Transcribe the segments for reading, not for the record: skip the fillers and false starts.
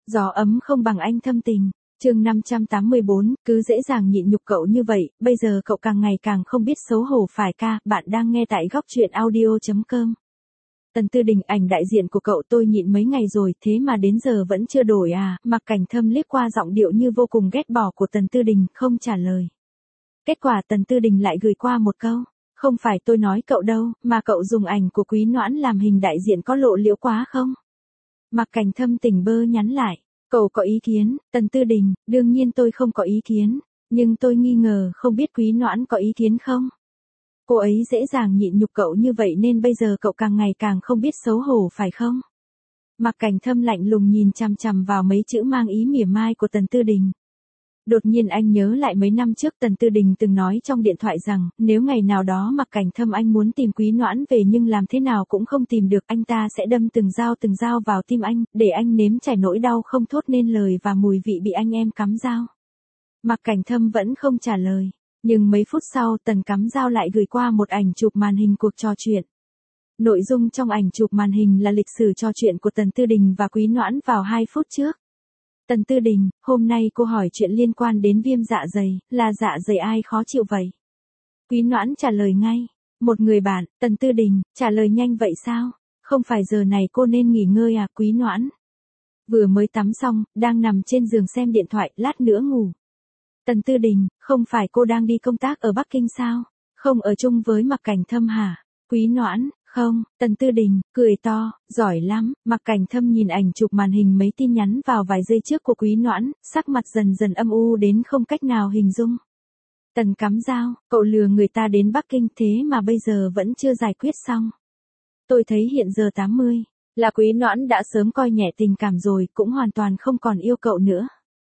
Gió ấm không bằng anh thâm tình. Chương 584, cứ dễ dàng nhịn nhục cậu như vậy, bây giờ cậu càng ngày càng không biết xấu hổ phải ca, bạn đang nghe tại góc truyện audio.com. Tần Tư Đình, ảnh đại diện của cậu tôi nhịn mấy ngày rồi, thế mà đến giờ vẫn chưa đổi à? Mạc Cảnh Thâm liếc qua giọng điệu như vô cùng ghét bỏ của Tần Tư Đình, không trả lời. Kết quả Tần Tư Đình lại gửi qua một câu, không phải tôi nói cậu đâu, mà cậu dùng ảnh của Quý Noãn làm hình đại diện có lộ liễu quá không? Mạc Cảnh Thâm tỉnh bơ nhắn lại. Cậu có ý kiến, Tần Tư Đình, đương nhiên tôi không có ý kiến, nhưng tôi nghi ngờ không biết Quý Noãn có ý kiến không? Cô ấy dễ dàng nhịn nhục cậu như vậy nên bây giờ cậu càng ngày càng không biết xấu hổ phải không? Mạc Cảnh Thâm lạnh lùng nhìn chằm chằm vào mấy chữ mang ý mỉa mai của Tần Tư Đình. Đột nhiên anh nhớ lại mấy năm trước Tần Tư Đình từng nói trong điện thoại rằng, nếu ngày nào đó Mạc Cảnh Thâm anh muốn tìm Quý Noãn về nhưng làm thế nào cũng không tìm được, anh ta sẽ đâm từng dao vào tim anh, để anh nếm trải nỗi đau không thốt nên lời và mùi vị bị anh em cắm dao. Mạc Cảnh Thâm vẫn không trả lời, nhưng mấy phút sau Tần cắm dao lại gửi qua một ảnh chụp màn hình cuộc trò chuyện. Nội dung trong ảnh chụp màn hình là lịch sử trò chuyện của Tần Tư Đình và Quý Noãn vào 2 phút trước. Tần Tư Đình, hôm nay cô hỏi chuyện liên quan đến viêm dạ dày, là dạ dày ai khó chịu vậy? Quý Noãn trả lời ngay, một người bạn. Tần Tư Đình, trả lời nhanh vậy sao? Không phải giờ này cô nên nghỉ ngơi à? Quý Noãn vừa mới tắm xong, đang nằm trên giường xem điện thoại, lát nữa ngủ. Tần Tư Đình, không phải cô đang đi công tác ở Bắc Kinh sao? Không ở chung với Mạc Cảnh Thâm hả? Quý Noãn, không. Tần Tư Đình, cười to, giỏi lắm. Mạc Cảnh Thâm nhìn ảnh chụp màn hình mấy tin nhắn vào vài giây trước của Quý Noãn, sắc mặt dần dần âm u đến không cách nào hình dung. Tần cắm dao, cậu lừa người ta đến Bắc Kinh thế mà bây giờ vẫn chưa giải quyết xong. Tôi thấy hiện giờ 80, là Quý Noãn đã sớm coi nhẹ tình cảm rồi, cũng hoàn toàn không còn yêu cậu nữa.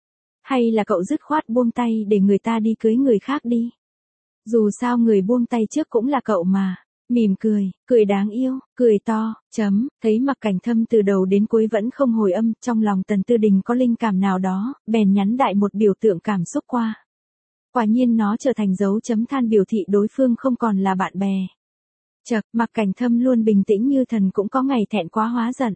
Hay là cậu dứt khoát buông tay để người ta đi cưới người khác đi. Dù sao người buông tay trước cũng là cậu mà. Mỉm cười, cười đáng yêu, cười to, thấy Mạc Cảnh Thâm từ đầu đến cuối vẫn không hồi âm, trong lòng Tần Tư Đình có linh cảm nào đó, bèn nhắn đại một biểu tượng cảm xúc qua. Quả nhiên nó trở thành dấu chấm than biểu thị đối phương không còn là bạn bè. Chậc, Mạc Cảnh Thâm luôn bình tĩnh như thần cũng có ngày thẹn quá hóa giận.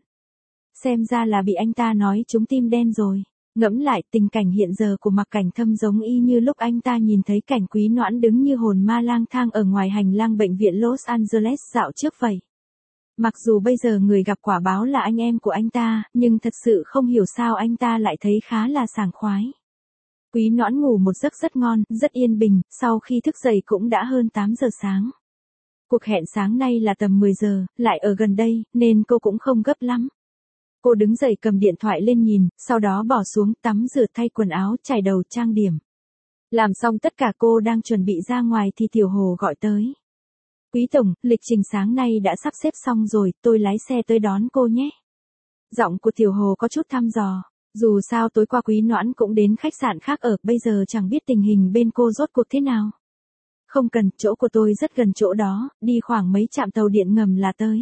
Xem ra là bị anh ta nói trúng tim đen rồi. Ngẫm lại tình cảnh hiện giờ của Mạc Cảnh Thâm giống y như lúc anh ta nhìn thấy cảnh Quý Noãn đứng như hồn ma lang thang ở ngoài hành lang bệnh viện Los Angeles dạo trước vậy. Mặc dù bây giờ người gặp quả báo là anh em của anh ta, nhưng thật sự không hiểu sao anh ta lại thấy khá là sảng khoái. Quý Noãn ngủ một giấc rất ngon, rất yên bình, sau khi thức dậy cũng đã hơn 8 giờ sáng. Cuộc hẹn sáng nay là tầm 10 giờ, lại ở gần đây, nên cô cũng không gấp lắm. Cô đứng dậy cầm điện thoại lên nhìn, sau đó bỏ xuống tắm rửa thay quần áo, chải đầu trang điểm. Làm xong tất cả cô đang chuẩn bị ra ngoài thì Tiểu Hồ gọi tới. Quý Tổng, lịch trình sáng nay đã sắp xếp xong rồi, tôi lái xe tới đón cô nhé. Giọng của Tiểu Hồ có chút thăm dò. Dù sao tối qua Quý Noãn cũng đến khách sạn khác ở, bây giờ chẳng biết tình hình bên cô rốt cuộc thế nào. Không cần, chỗ của tôi rất gần chỗ đó, đi khoảng mấy trạm tàu điện ngầm là tới.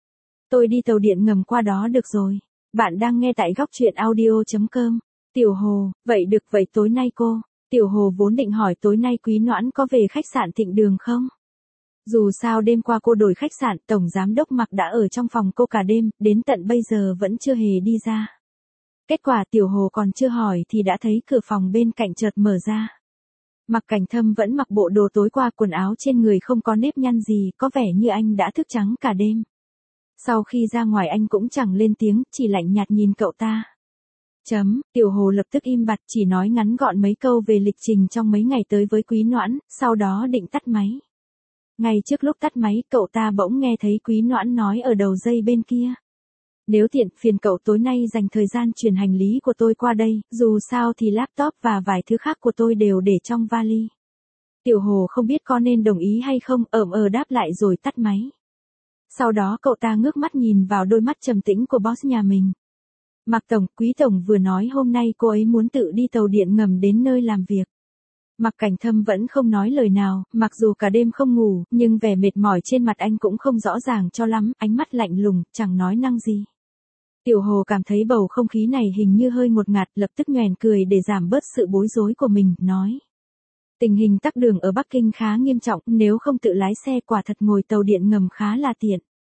Tôi đi tàu điện ngầm qua đó được rồi. Bạn đang nghe tại góc truyện audio.com. Tiểu Hồ, vậy được, vậy tối nay cô. Tiểu Hồ vốn định hỏi tối nay Quý Noãn có về khách sạn Thịnh Đường không? Dù sao đêm qua cô đổi khách sạn, Tổng Giám đốc Mạc đã ở trong phòng cô cả đêm, đến tận bây giờ vẫn chưa hề đi ra. Kết quả Tiểu Hồ còn chưa hỏi thì đã thấy cửa phòng bên cạnh chợt mở ra. Mạc Cảnh Thâm vẫn mặc bộ đồ tối qua, quần áo trên người không có nếp nhăn gì, có vẻ như anh đã thức trắng cả đêm. Sau khi ra ngoài anh cũng chẳng lên tiếng, chỉ lạnh nhạt nhìn cậu ta. Tiểu Hồ lập tức im bặt, chỉ nói ngắn gọn mấy câu về lịch trình trong mấy ngày tới với Quý Noãn, sau đó định tắt máy. Ngay trước lúc tắt máy, cậu ta bỗng nghe thấy Quý Noãn nói ở đầu dây bên kia. Nếu tiện, phiền cậu tối nay dành thời gian chuyển hành lý của tôi qua đây, dù sao thì laptop và vài thứ khác của tôi đều để trong vali. Tiểu Hồ không biết có nên đồng ý hay không, đáp lại rồi tắt máy. Sau đó cậu ta ngước mắt nhìn vào đôi mắt trầm tĩnh của boss nhà mình. Mạc Tổng, Quý Tổng vừa nói hôm nay cô ấy muốn tự đi tàu điện ngầm đến nơi làm việc. Mạc Cảnh Thâm vẫn không nói lời nào, mặc dù cả đêm không ngủ, nhưng vẻ mệt mỏi trên mặt anh cũng không rõ ràng cho lắm, ánh mắt lạnh lùng, chẳng nói năng gì. Tiểu Hồ cảm thấy bầu không khí này hình như hơi ngột ngạt, lập tức nhoẻn cười để giảm bớt sự bối rối của mình, nói. Tình hình tắc đường ở Bắc Kinh khá nghiêm trọng, nếu không tự lái xe quả thật ngồi tàu điện ngầm khá là tiện.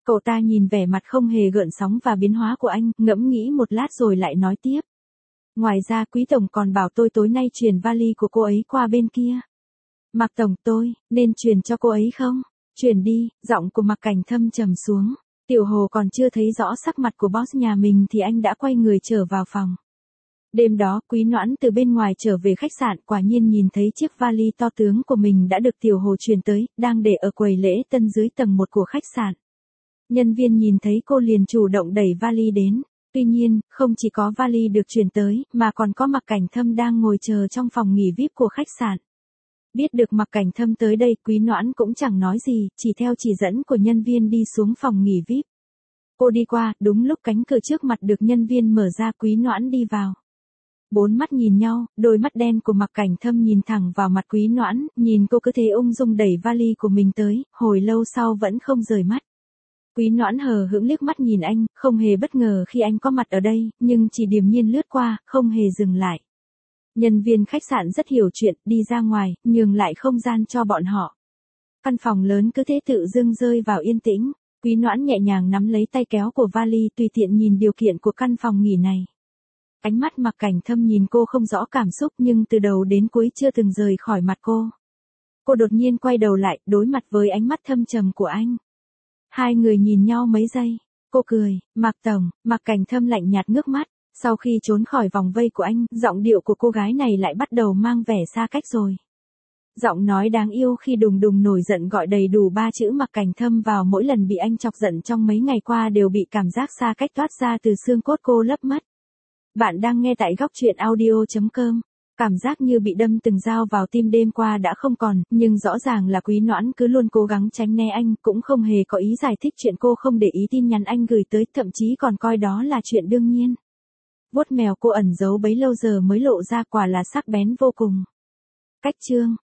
Cậu ta nhìn vẻ mặt không hề gợn sóng và biến hóa của anh, ngẫm nghĩ một lát rồi lại nói tiếp. Ngoài ra Quý Tổng còn bảo tôi tối nay chuyển vali của cô ấy qua bên kia. Mạc Tổng, tôi nên chuyển cho cô ấy không? Chuyển đi, giọng của Mạc Cảnh Thâm trầm xuống. Tiểu Hồ còn chưa thấy rõ sắc mặt của boss nhà mình thì anh đã quay người trở vào phòng. Đêm đó, Quý Noãn từ bên ngoài trở về khách sạn, quả nhiên nhìn thấy chiếc vali to tướng của mình đã được Tiểu Hồ chuyển tới, đang để ở quầy lễ tân dưới tầng 1 của khách sạn. Nhân viên nhìn thấy cô liền chủ động đẩy vali đến. Tuy nhiên, không chỉ có vali được chuyển tới, mà còn có Mạc Cảnh Thâm đang ngồi chờ trong phòng nghỉ VIP của khách sạn. Biết được Mạc Cảnh Thâm tới đây, Quý Noãn cũng chẳng nói gì, chỉ theo chỉ dẫn của nhân viên đi xuống phòng nghỉ VIP. Cô đi qua, đúng lúc cánh cửa trước mặt được nhân viên mở ra, Quý Noãn đi vào. Bốn mắt nhìn nhau, đôi mắt đen của Mạc Cảnh Thâm nhìn thẳng vào mặt Quý Noãn, nhìn cô cứ thế ung dung đẩy vali của mình tới, hồi lâu sau vẫn không rời mắt. Quý Noãn hờ hững liếc mắt nhìn anh, không hề bất ngờ khi anh có mặt ở đây, nhưng chỉ điềm nhiên lướt qua, không hề dừng lại. Nhân viên khách sạn rất hiểu chuyện, đi ra ngoài, nhường lại không gian cho bọn họ. Căn phòng lớn cứ thế tự dưng rơi vào yên tĩnh, Quý Noãn nhẹ nhàng nắm lấy tay kéo của vali, tùy tiện nhìn điều kiện của căn phòng nghỉ này. Ánh mắt Mạc Cảnh Thâm nhìn cô không rõ cảm xúc nhưng từ đầu đến cuối chưa từng rời khỏi mặt cô. Cô đột nhiên quay đầu lại, đối mặt với ánh mắt thâm trầm của anh. Hai người nhìn nhau mấy giây, cô cười, Mạc Tổng, Mạc Cảnh Thâm lạnh nhạt ngước mắt, sau khi trốn khỏi vòng vây của anh, giọng điệu của cô gái này lại bắt đầu mang vẻ xa cách rồi. Giọng nói đáng yêu khi đùng đùng nổi giận gọi đầy đủ 3 chữ Mạc Cảnh Thâm vào mỗi lần bị anh chọc giận trong mấy ngày qua đều bị cảm giác xa cách toát ra từ xương cốt cô lấp mất. Bạn đang nghe tại góc truyện audio.com. Cảm giác như bị đâm từng dao vào tim đêm qua đã không còn, nhưng rõ ràng là Quý Noãn cứ luôn cố gắng tránh né anh, cũng không hề có ý giải thích chuyện cô không để ý tin nhắn anh gửi tới, thậm chí còn coi đó là chuyện đương nhiên. Vuốt mèo cô ẩn giấu bấy lâu giờ mới lộ ra, quả là sắc bén vô cùng. Cách chương